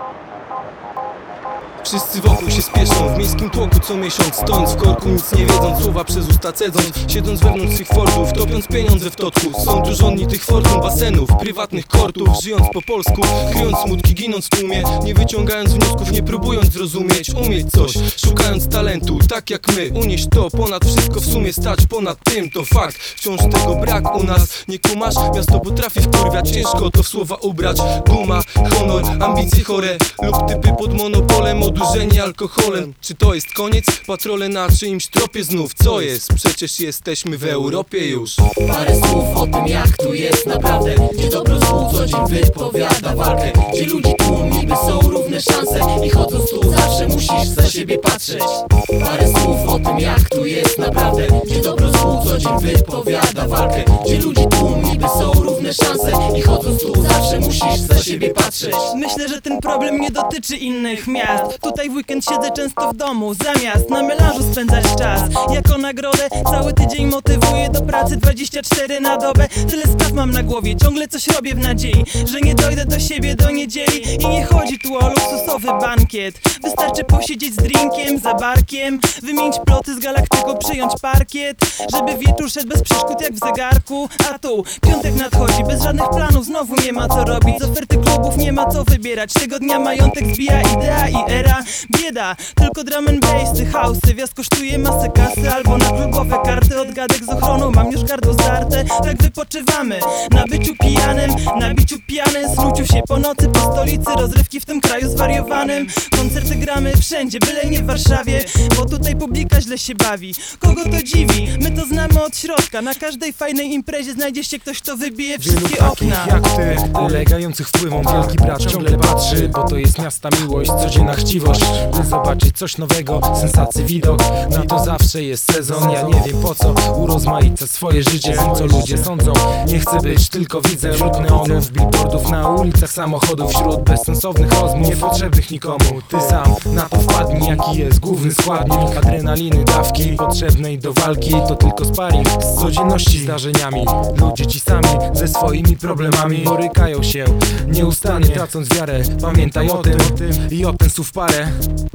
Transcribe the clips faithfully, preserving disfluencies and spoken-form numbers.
Wszyscy wokół się spieszą, w miejskim tłoku co miesiąc, stojąc w korku, nic nie wiedząc, słowa przez usta cedząc, siedząc wewnątrz swych fordów, topiąc pieniądze w totku. Są tu żonni tych fortun, basenów, prywatnych kortów, żyjąc po polsku, kryjąc smutki, ginąc w tłumie, nie wyciągając wniosków, nie próbując zrozumieć, umieć coś, szukając talentu, tak jak my, unieść to ponad wszystko, w sumie stać ponad tym, to fakt, wciąż tego brak u nas, nie kumasz, miasto potrafi wkurwiać, ciężko to w słowa ubrać, guma, honor, ambicje chore, lub typy pod monopolem, odurzeni alkoholem. Czy to jest koniec? Patrole na czyimś tropie znów, co jest? Przecież jesteśmy w Europie już. Parę słów o tym, jak tu jest naprawdę, gdzie dobro złu co dzień wypowiada walkę, gdzie ludzi tłum niby są równe szanse i chodząc tu zawsze musisz za siebie patrzeć. Parę słów o tym, jak tu jest naprawdę, gdzie dobro złu co dzień wypowiada walkę, gdzie ludzi tłum niby są równe szanse i chodząc tu zawsze musisz za siebie patrzeć. Myślę, że ten problem nie dotyczy innych miast. Tutaj w weekend siedzę często w domu, zamiast na melanżu spędzać czas. Jako nagrodę cały tydzień motywuję do pracy dwadzieścia cztery na dobę. Tyle spraw mam na głowie, ciągle coś robię w nadziei, że nie dojdę do siebie do niedzieli. I nie chodzi tu o luksusowy bankiet, wystarczy posiedzieć z drinkiem, za barkiem, wymienić ploty z galaktyką, przyjąć parkiet, żeby wieczór szedł bez przeszkód jak w zegarku. A tu piątek nadchodzi, bez żadnych planów, znowu nie ma co robić, z oferty klubów nie ma co wybierać. Tego dnia majątek zbija idea i era, bieda, tylko drum and bass, ty house'y, wjazd kosztuje masę kasy, albo na klubowe karty, od gadek z ochroną mam już gardło zdarte. Tak wypoczywamy, na byciu pijanym, na biciu pijanym, snuciu się po nocy, po stolicy, rozrywki w tym kraju zwariowanym. Koncerty gramy wszędzie, byle nie w Warszawie, bo tutaj publika źle się bawi. Kogo to dziwi? My to znamy od środka, na każdej fajnej imprezie znajdzie się ktoś, kto wybije wszystkie Wielu okna. takich jak ty, ulegających wpływom wielki brat ciągle patrzy, bo to jest miasta miłość, codzienna chciwość, by zobaczyć coś nowego, sensacji widok. Na to zawsze jest sezon, ja nie wiem po co urozmaicać swoje życie tym, co ludzie sądzą. Nie chcę być tylko widzem wśród neonów, billboardów na ulicach, samochodów, wśród bezsensownych rozmów, niepotrzebnych nikomu. Ty sam na to wpadnij, jaki jest główny składnik adrenaliny, dawki potrzebnej do walki. To tylko sparring z codzienności zdarzeniami. Ludzie ci sami ze swoimi problemami borykają się nieustannie, tracąc wiarę. Pamiętaj o tym i opensów parę.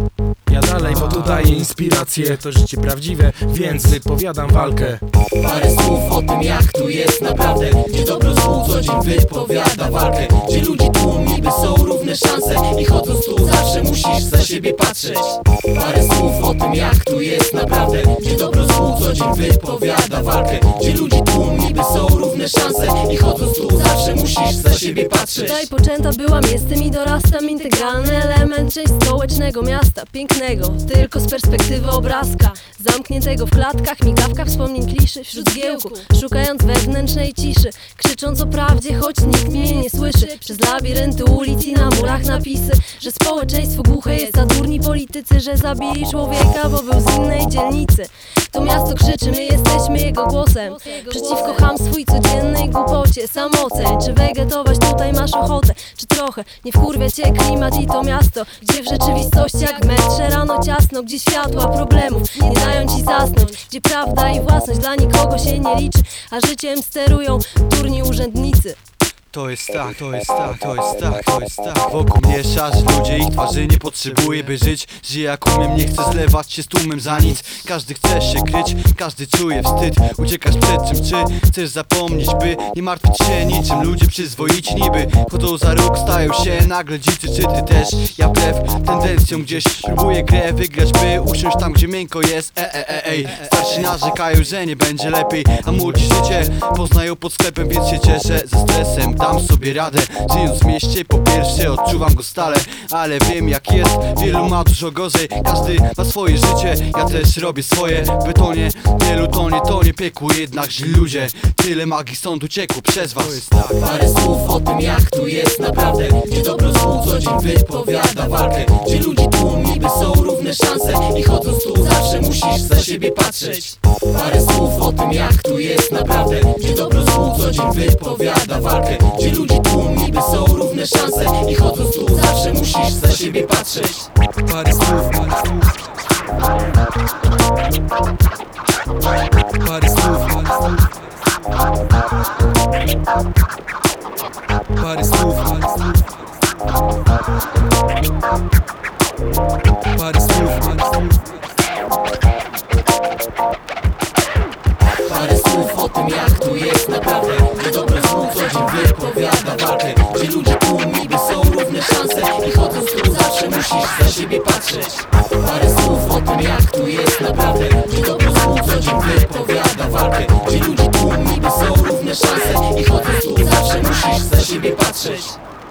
Ja dalej, bo tu daję inspirację, to życie prawdziwe, więc wypowiadam walkę. Parę słów o tym, jak tu jest naprawdę, gdzie dobro złu co dzień wypowiada walkę, gdzie ludzi tłum niby są równe szanse i chodząc tu zawsze musisz za siebie patrzeć. Parę słów o tym, jak tu jest naprawdę, gdzie dobro złu co dzień wypowiada walkę, gdzie ludzi tłum niby są równe szanse i chodząc tu zawsze musisz za siebie patrzeć. Tutaj poczęta byłam, jestem i dorastam, integralny element, część stołecznego miasta, pięknego tylko z perspektywy obrazka, zamkniętego w klatkach, migawkach wspomnień kliszy wśród zgiełku, szukając wewnętrznej ciszy, krzycząc o prawdzie, choć nikt mnie nie słyszy. Przez labirynty ulic i na murach napisy, że społeczeństwo głuche jest, a durni politycy, że zabili człowieka, bo był z innej dzielnicy. To miasto krzyczy, my jesteśmy jego głosem, przeciwko chamstwu i codziennej głupocie. Sam oceń, czy wegetować tutaj masz ochotę, czy trochę nie wkurwia cię klimat i to miasto, gdzie w rzeczywistości jak w metrze rano ciasno, gdzie światła problemów nie dają ci zasnąć, gdzie prawda i własność dla nikogo się nie liczy, a życiem sterują durni urzędnicy. To jest tak, to jest tak, to jest tak, to jest tak. Wokół mnie szarzy ludzie, ich twarzy nie potrzebuję, by żyć. Żyję jak umiem, nie chcę zlewać się z tłumem za nic. Każdy chce się kryć, każdy czuje wstyd. Uciekasz przed czym, czy chcesz zapomnieć, by nie martwić się niczym. Ludzie przyzwoici niby chodzą za róg, stają się nagle dzicy. Czy ty też? Ja wbrew tendencjom gdzieś próbuję grę wygrać, by usiąść tam, gdzie miękko jest. E, e, e, ej. Starsi narzekają, że nie będzie lepiej, a młodzi życie poznają pod sklepem, więc się cieszę ze stresem. Dam sobie radę, żyjąc w mieście po pierwsze odczuwam go stale, ale wiem jak jest, wielu ma dużo gorzej. Każdy ma swoje życie, ja też robię swoje. W betonie, wielu tonie, tonie piekło, jednak źli ludzie. Tyle magii stąd uciekło przez was. Parę słów o tym, jak tu jest naprawdę, gdzie dobro złu co dzień wypowiada walkę, gdzie ludzi tłum niby są równe szanse i chodząc tu zawsze musisz za siebie patrzeć. Parę słów o tym, jak tu jest naprawdę, gdzie dobro złu co dzień wypowiada walkę, gdzie ludzi tłum niby są równe szanse i chodząc tu zawsze musisz za siebie patrzeć. Parę słów, parę słów, parę słów, parę słów, parę słów. o tym jak tu jest naprawdę, gdzie dobro złu co dzień wypowiada walkę, gdzie ludzie tu niby są równe szanse i chodząc tu zawsze musisz za siebie patrzeć. Parę słów o tym jak tu jest naprawdę, gdzie dobro złu co dzień wypowiada walkę, gdzie ludzie tu niby są równe szanse i chodząc tu zawsze musisz za siebie patrzeć.